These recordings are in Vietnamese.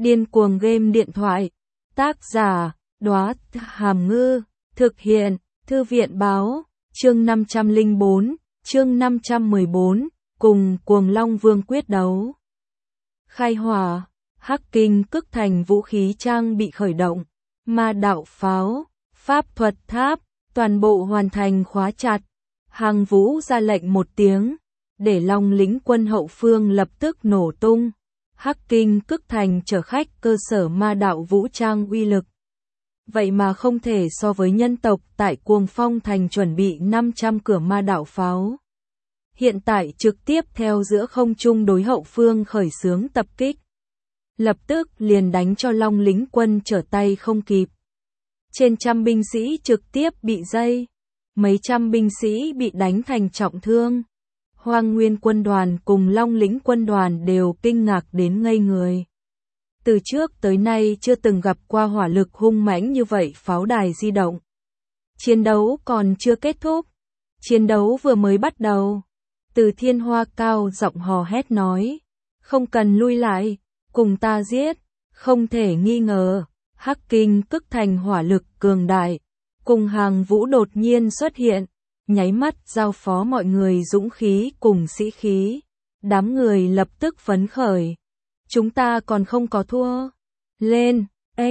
Điên cuồng game điện thoại. Tác giả, Đóa Hàm Ngư. Thực hiện, Thư viện báo. Chương 504, chương 514, cùng Cuồng Long Vương quyết đấu. Khai hỏa, Hắc Kinh Cức Thành vũ khí trang bị khởi động. Ma đạo pháo, pháp thuật tháp, toàn bộ hoàn thành khóa chặt. Hàng Vũ ra lệnh một tiếng, để Long lĩnh quân hậu phương lập tức nổ tung. Hắc Kinh Cức Thành chở khách cơ sở ma đạo vũ trang uy lực. Vậy mà không thể so với nhân tộc tại Cuồng Phong Thành chuẩn bị 500 cửa ma đạo pháo. Hiện tại trực tiếp theo giữa không trung đối hậu phương khởi xướng tập kích. Lập tức liền đánh cho Long lĩnh quân trở tay không kịp. Trên trăm binh sĩ trực tiếp bị dây. Mấy trăm binh sĩ bị đánh thành trọng thương. Hoang Nguyên quân đoàn cùng Long lĩnh quân đoàn đều kinh ngạc đến ngây người. Từ trước tới nay chưa từng gặp qua hỏa lực hung mãnh như vậy pháo đài di động. Chiến đấu còn chưa kết thúc. Chiến đấu vừa mới bắt đầu. Từ Thiên Hoa cao giọng hò hét nói. Không cần lui lại, cùng ta giết. Không thể nghi ngờ, Hắc Kinh Cức Thành hỏa lực cường đại. Cùng Hàng Vũ đột nhiên xuất hiện. Nháy mắt giao phó mọi người dũng khí cùng sĩ khí. Đám người lập tức phấn khởi. Chúng ta còn không có thua. Lên,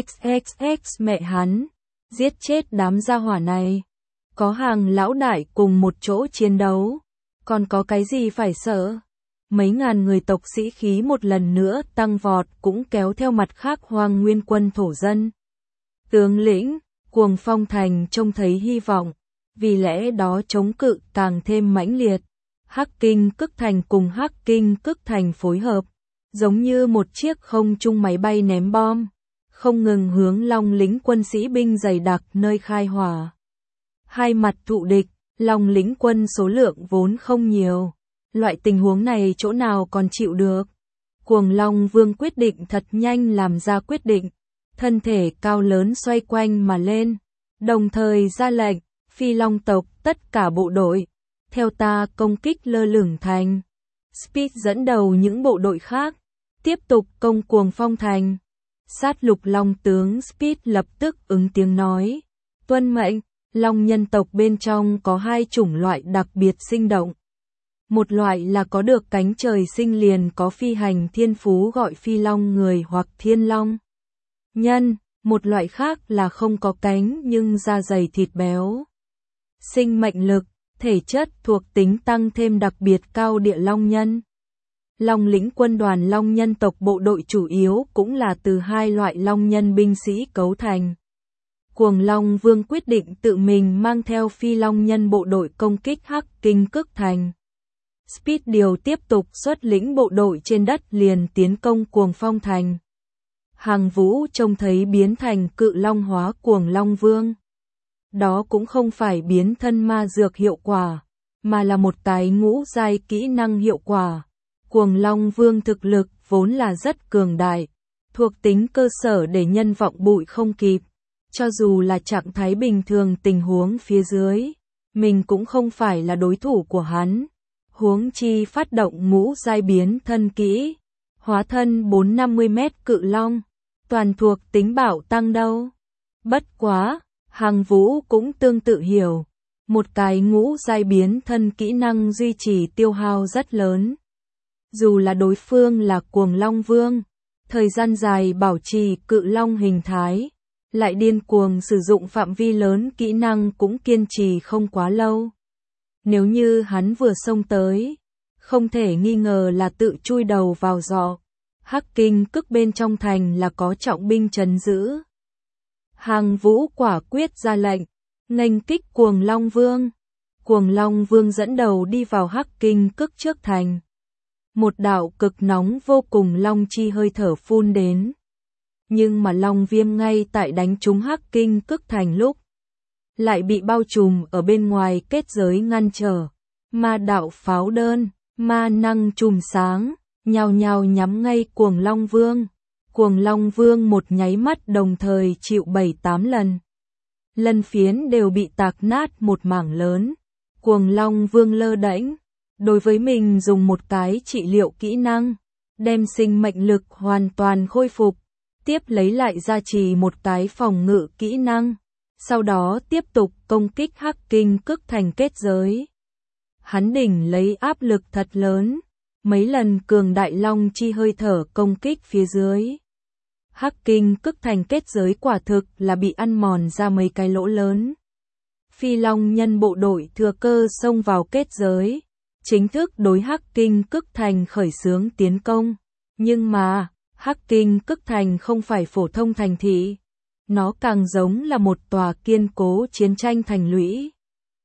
XXX mẹ hắn. Giết chết đám gia hỏa này. Có Hàng lão đại cùng một chỗ chiến đấu. Còn có cái gì phải sợ. Mấy ngàn người tộc sĩ khí một lần nữa tăng vọt cũng kéo theo mặt khác Hoang Nguyên quân thổ dân. Tướng lĩnh, Cuồng Phong Thành trông thấy hy vọng. Vì lẽ đó chống cự càng thêm mãnh liệt. Hắc Kinh Cức Thành cùng Hắc Kinh Cức Thành phối hợp. Giống như một chiếc không trung máy bay ném bom. Không ngừng hướng Long lĩnh quân sĩ binh dày đặc nơi khai hỏa. Hai mặt thụ địch, Long lĩnh quân số lượng vốn không nhiều. Loại tình huống này chỗ nào còn chịu được. Cuồng Long Vương quyết định thật nhanh làm ra quyết định. Thân thể cao lớn xoay quanh mà lên. Đồng thời ra lệnh, Phi Long tộc tất cả bộ đội. Theo ta công kích lơ lửng thành. Speed dẫn đầu những bộ đội khác. Tiếp tục công Cuồng Phong Thành. Sát lục Long tướng Speed lập tức ứng tiếng nói. Tuân mệnh, Long nhân tộc bên trong có hai chủng loại đặc biệt sinh động. Một loại là có được cánh trời sinh liền có phi hành thiên phú gọi Phi Long người hoặc Thiên Long nhân. Một loại khác là không có cánh nhưng da dày thịt béo. Sinh mệnh lực, thể chất thuộc tính tăng thêm đặc biệt cao địa Long nhân. Long lĩnh quân đoàn Long nhân tộc bộ đội chủ yếu cũng là từ hai loại Long nhân binh sĩ cấu thành. Cuồng Long Vương quyết định tự mình mang theo Phi Long nhân bộ đội công kích Hắc Kinh Cức Thành. Speed điều tiếp tục xuất lĩnh bộ đội trên đất liền tiến công Cuồng Phong Thành. Hàng Vũ trông thấy biến thành cự long hóa Cuồng Long Vương. Đó cũng không phải biến thân ma dược hiệu quả, mà là một cái ngũ giai kỹ năng hiệu quả. Cuồng Long Vương thực lực vốn là rất cường đại, thuộc tính cơ sở để nhân vọng bụi không kịp. Cho dù là trạng thái bình thường tình huống phía dưới, mình cũng không phải là đối thủ của hắn. Huống chi phát động ngũ giai biến thân kỹ, hóa thân 450 mét cự long, toàn thuộc tính bảo tăng đâu. Bất quá, Hàng Vũ cũng tương tự hiểu, một cái ngũ giai biến thân kỹ năng duy trì tiêu hao rất lớn. Dù là đối phương là Cuồng Long Vương, thời gian dài bảo trì cự long hình thái, lại điên cuồng sử dụng phạm vi lớn kỹ năng cũng kiên trì không quá lâu. Nếu như hắn vừa xông tới, không thể nghi ngờ là tự chui đầu vào giỏ. Hắc Kinh Cức bên trong thành là có trọng binh trấn giữ. Hàng Vũ quả quyết ra lệnh, nghênh kích Cuồng Long Vương. Cuồng Long Vương dẫn đầu đi vào Hắc Kinh Cức trước thành. Một đạo cực nóng vô cùng long chi hơi thở phun đến. Nhưng mà long viêm ngay tại đánh trúng Hắc Kinh Cức thành lúc, lại bị bao trùm ở bên ngoài kết giới ngăn trở. Ma đạo pháo đơn, ma năng chùm sáng, nhào nhào nhắm ngay Cuồng Long Vương. Cuồng Long Vương một nháy mắt đồng thời chịu 7-8 lần. Lân phiến đều bị tạc nát một mảng lớn. Cuồng Long Vương lơ đễnh. Đối với mình dùng một cái trị liệu kỹ năng, đem sinh mệnh lực hoàn toàn khôi phục. tiếp lấy lại gia trì một cái phòng ngự kỹ năng, sau đó tiếp tục công kích Hắc Kinh Cức Thành kết giới. Hắn đỉnh lấy áp lực thật lớn, mấy lần cường đại long chi hơi thở công kích phía dưới. Hắc Kinh Cức Thành kết giới quả thực là bị ăn mòn ra mấy cái lỗ lớn. Phi Long nhân bộ đội thừa cơ xông vào kết giới, chính thức đối Hắc Kinh Cức Thành khởi xướng tiến công. Nhưng mà, Hắc Kinh Cức Thành không phải phổ thông thành thị, nó càng giống là một tòa kiên cố chiến tranh thành lũy.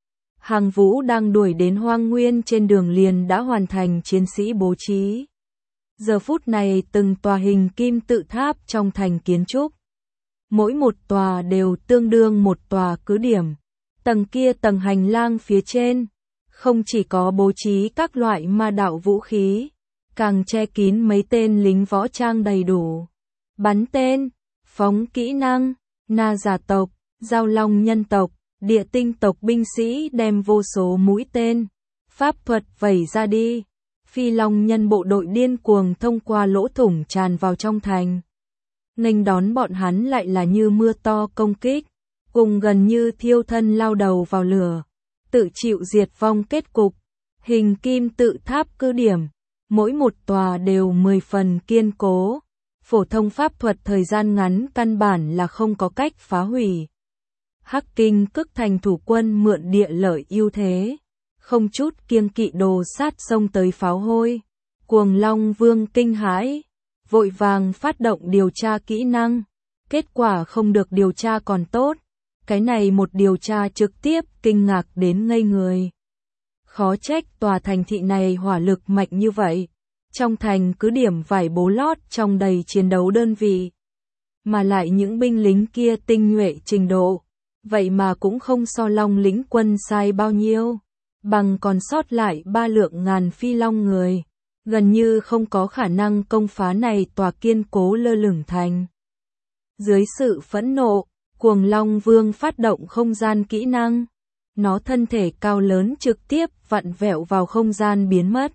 Hàng Vũ đang đuổi đến Hoang Nguyên trên đường liền đã hoàn thành chiến sĩ bố trí. Giờ phút này từng tòa hình kim tự tháp trong thành kiến trúc. Mỗi một tòa đều tương đương một tòa cứ điểm. Tầng kia tầng hành lang phía trên, không chỉ có bố trí các loại ma đạo vũ khí, càng che kín mấy tên lính võ trang đầy đủ. Bắn tên, phóng kỹ năng, na giả tộc, giao long nhân tộc, địa tinh tộc binh sĩ đem vô số mũi tên, pháp thuật vẩy ra đi. Phi Long nhân bộ đội điên cuồng thông qua lỗ thủng tràn vào trong thành. Nghênh đón bọn hắn lại là như mưa to công kích, cùng gần như thiêu thân lao đầu vào lửa, tự chịu diệt vong kết cục. Hình kim tự tháp cứ điểm, mỗi một tòa đều 10 phần kiên cố, phổ thông pháp thuật thời gian ngắn căn bản là không có cách phá hủy. Hắc Kinh Cức Thành thủ quân mượn địa lợi ưu thế, không chút kiêng kỵ đồ sát xông tới pháo hôi. Cuồng Long Vương kinh hãi, vội vàng phát động điều tra kỹ năng, kết quả không được điều tra còn tốt, cái này một điều tra trực tiếp kinh ngạc đến ngây người. Khó trách tòa thành thị này hỏa lực mạnh như vậy, trong thành cứ điểm vải bố lót trong đầy chiến đấu đơn vị, mà lại những binh lính kia tinh nhuệ trình độ, vậy mà cũng không so Long lĩnh quân sai bao nhiêu, bằng còn sót lại 3 lượng ngàn phi long người, gần như không có khả năng công phá này tòa kiên cố lơ lửng thành. Dưới sự phẫn nộ, Cuồng Long Vương phát động không gian kỹ năng, nó thân thể cao lớn trực tiếp vặn vẹo vào không gian biến mất.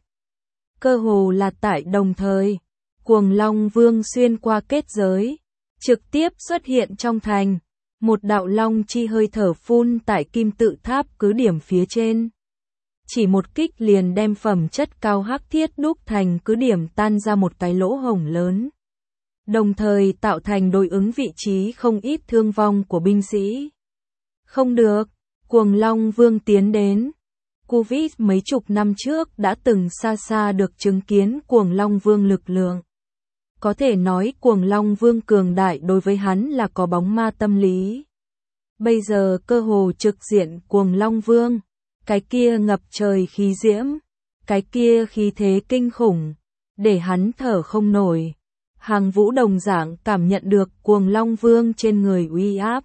Cơ hồ là tại đồng thời, Cuồng Long Vương xuyên qua kết giới, trực tiếp xuất hiện trong thành, một đạo long chi hơi thở phun tại kim tự tháp cứ điểm phía trên. Chỉ một kích liền đem phẩm chất cao hắc thiết đúc thành cứ điểm tan ra một cái lỗ hổng lớn, đồng thời tạo thành đối ứng vị trí không ít thương vong của binh sĩ. Không được, Cuồng Long Vương tiến đến. Covid mấy chục năm trước đã từng xa xa được chứng kiến Cuồng Long Vương lực lượng. Có thể nói Cuồng Long Vương cường đại đối với hắn là có bóng ma tâm lý. Bây giờ cơ hồ trực diện Cuồng Long Vương, cái kia ngập trời khí diễm, cái kia khí thế kinh khủng, để hắn thở không nổi. Hàng Vũ đồng dạng cảm nhận được Cuồng Long Vương trên người uy áp.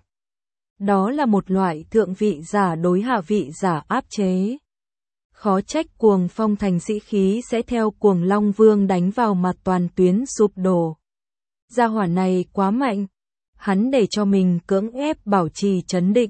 Đó là một loại thượng vị giả đối hạ vị giả áp chế. Khó trách Cuồng Phong thành sĩ khí sẽ theo Cuồng Long Vương đánh vào mặt toàn tuyến sụp đổ. Gia hỏa này quá mạnh, hắn để cho mình cưỡng ép bảo trì trấn định.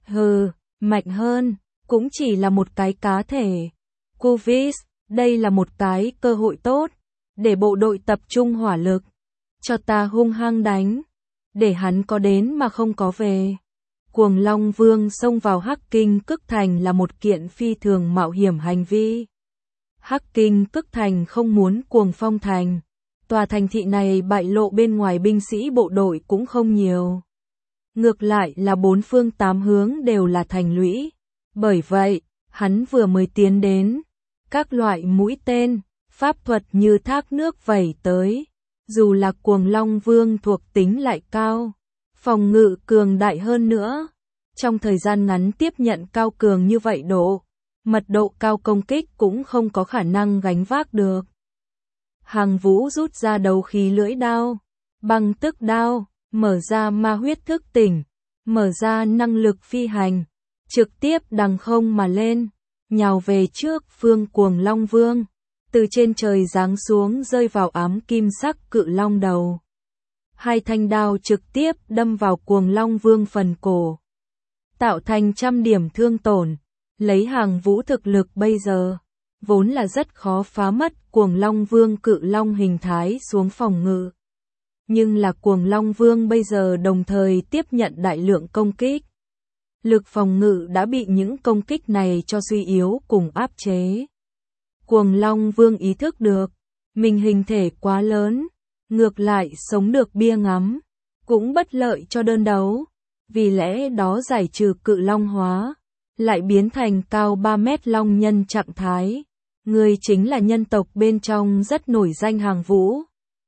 Mạnh hơn, cũng chỉ là một cái cá thể. Covid, đây là một cái cơ hội tốt, để bộ đội tập trung hỏa lực, cho ta hung hăng đánh, để hắn có đến mà không có về. Cuồng Long Vương xông vào Hắc Kinh Cức Thành là một kiện phi thường mạo hiểm hành vi. Hắc Kinh Cức Thành không muốn Cuồng Phong thành, tòa thành thị này bại lộ bên ngoài binh sĩ bộ đội cũng không nhiều. Ngược lại là bốn phương tám hướng đều là thành lũy. Bởi vậy, hắn vừa mới tiến đến, các loại mũi tên, pháp thuật như thác nước vẩy tới. Dù là Cuồng Long Vương thuộc tính lại cao, phòng ngự cường đại hơn nữa, trong thời gian ngắn tiếp nhận cao cường như vậy mật độ cao công kích cũng không có khả năng gánh vác được. Hàng Vũ rút ra đấu khí lưỡi đao, băng tức đao, mở ra ma huyết thức tỉnh, mở ra năng lực phi hành, trực tiếp đằng không mà lên, nhào về trước phương Cuồng Long Vương, từ trên trời giáng xuống rơi vào ám kim sắc cự long đầu. Hai thanh đao trực tiếp đâm vào Cuồng Long Vương phần cổ, tạo thành trăm điểm thương tổn. Lấy Hàng Vũ thực lực bây giờ, vốn là rất khó phá mất Cuồng Long Vương cự long hình thái xuống phòng ngự. nhưng là Cuồng Long Vương bây giờ đồng thời tiếp nhận đại lượng công kích. Lực phòng ngự đã bị những công kích này cho suy yếu cùng áp chế. Cuồng Long Vương ý thức được, mình hình thể quá lớn, ngược lại sống được bia ngắm, cũng bất lợi cho đơn đấu, vì lẽ đó giải trừ cự long hóa, lại biến thành cao 3 mét long nhân trạng thái. Người chính là nhân tộc bên trong rất nổi danh Hàng Vũ.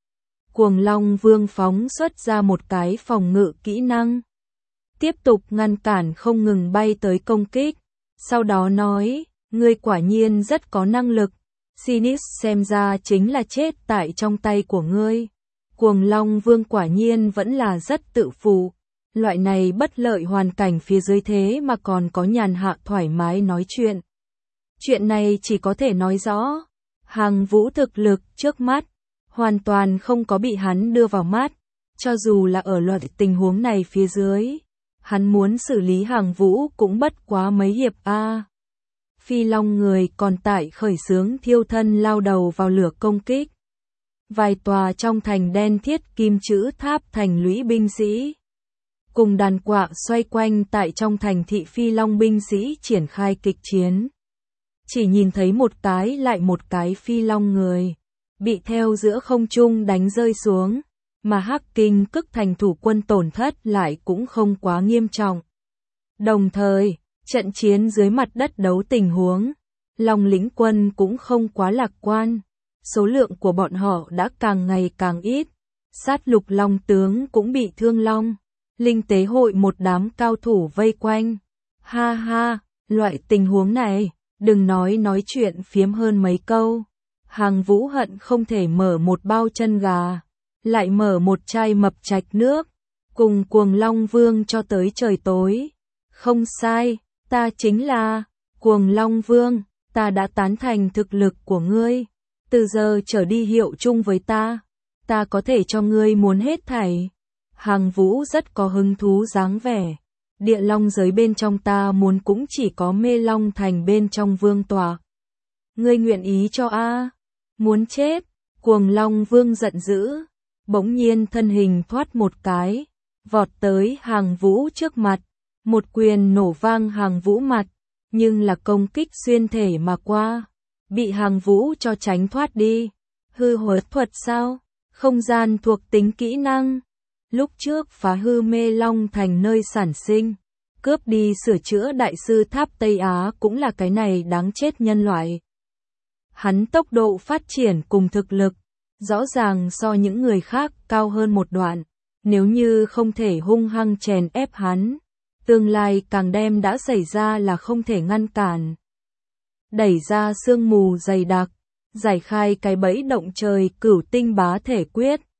Cuồng Long Vương phóng xuất ra một cái phòng ngự kỹ năng, tiếp tục ngăn cản không ngừng bay tới công kích, sau đó nói, ngươi quả nhiên rất có năng lực, Sinis xem ra chính là chết tại trong tay của ngươi. Cuồng Long Vương quả nhiên vẫn là rất tự phụ, loại này bất lợi hoàn cảnh phía dưới thế mà còn có nhàn hạ thoải mái nói chuyện. Chuyện này chỉ có thể nói rõ, Hàng Vũ thực lực trước mắt, hoàn toàn không có bị hắn đưa vào mắt, cho dù là ở loại tình huống này phía dưới, hắn muốn xử lý Hàng Vũ cũng bất quá mấy hiệp a. Phi Long người còn tại khởi xướng thiêu thân lao đầu vào lửa công kích. Vài tòa trong thành đen thiết kim chữ tháp thành lũy binh sĩ, cùng đàn quạ xoay quanh tại trong thành thị Phi Long binh sĩ triển khai kịch chiến. Chỉ nhìn thấy một cái lại một cái Phi Long người, bị theo giữa không trung đánh rơi xuống, mà Hắc Kinh Cức thành thủ quân tổn thất lại cũng không quá nghiêm trọng. Đồng thời, trận chiến dưới mặt đất đấu tình huống, Long lĩnh quân cũng không quá lạc quan, số lượng của bọn họ đã càng ngày càng ít, sát lục long tướng cũng bị thương long, linh tế hội một đám cao thủ vây quanh. Ha ha, loại tình huống này, đừng nói chuyện phiếm hơn mấy câu. Hàng Vũ hận không thể mở một bao chân gà, lại mở một chai mập trạch nước, cùng Cuồng Long Vương cho tới trời tối. Không sai, ta chính là Cuồng Long Vương, ta đã tán thành thực lực của ngươi, từ giờ trở đi hiệu chung với ta có thể cho ngươi muốn hết thảy. Hàng Vũ rất có hứng thú dáng vẻ, địa long giới bên trong ta muốn cũng chỉ có Mê Long thành bên trong vương tòa. Ngươi nguyện ý cho a? Muốn chết? Cuồng Long Vương giận dữ, bỗng nhiên thân hình thoát một cái, vọt tới Hàng Vũ trước mặt, một quyền nổ vang Hàng Vũ mặt, nhưng là công kích xuyên thể mà qua, bị Hàng Vũ cho tránh thoát đi. Hư hồi thuật sao? Không gian thuộc tính kỹ năng. Lúc trước phá hư Mê Long thành nơi sản sinh, cướp đi sửa chữa đại sư tháp Tây Á cũng là cái này đáng chết nhân loại. Hắn tốc độ phát triển cùng thực lực, rõ ràng so những người khác cao hơn một đoạn, nếu như không thể hung hăng chèn ép hắn, tương lai càng đem đã xảy ra là không thể ngăn cản. Đẩy ra sương mù dày đặc, giải khai cái bẫy động trời Cửu Tinh Bá Thể Quyết,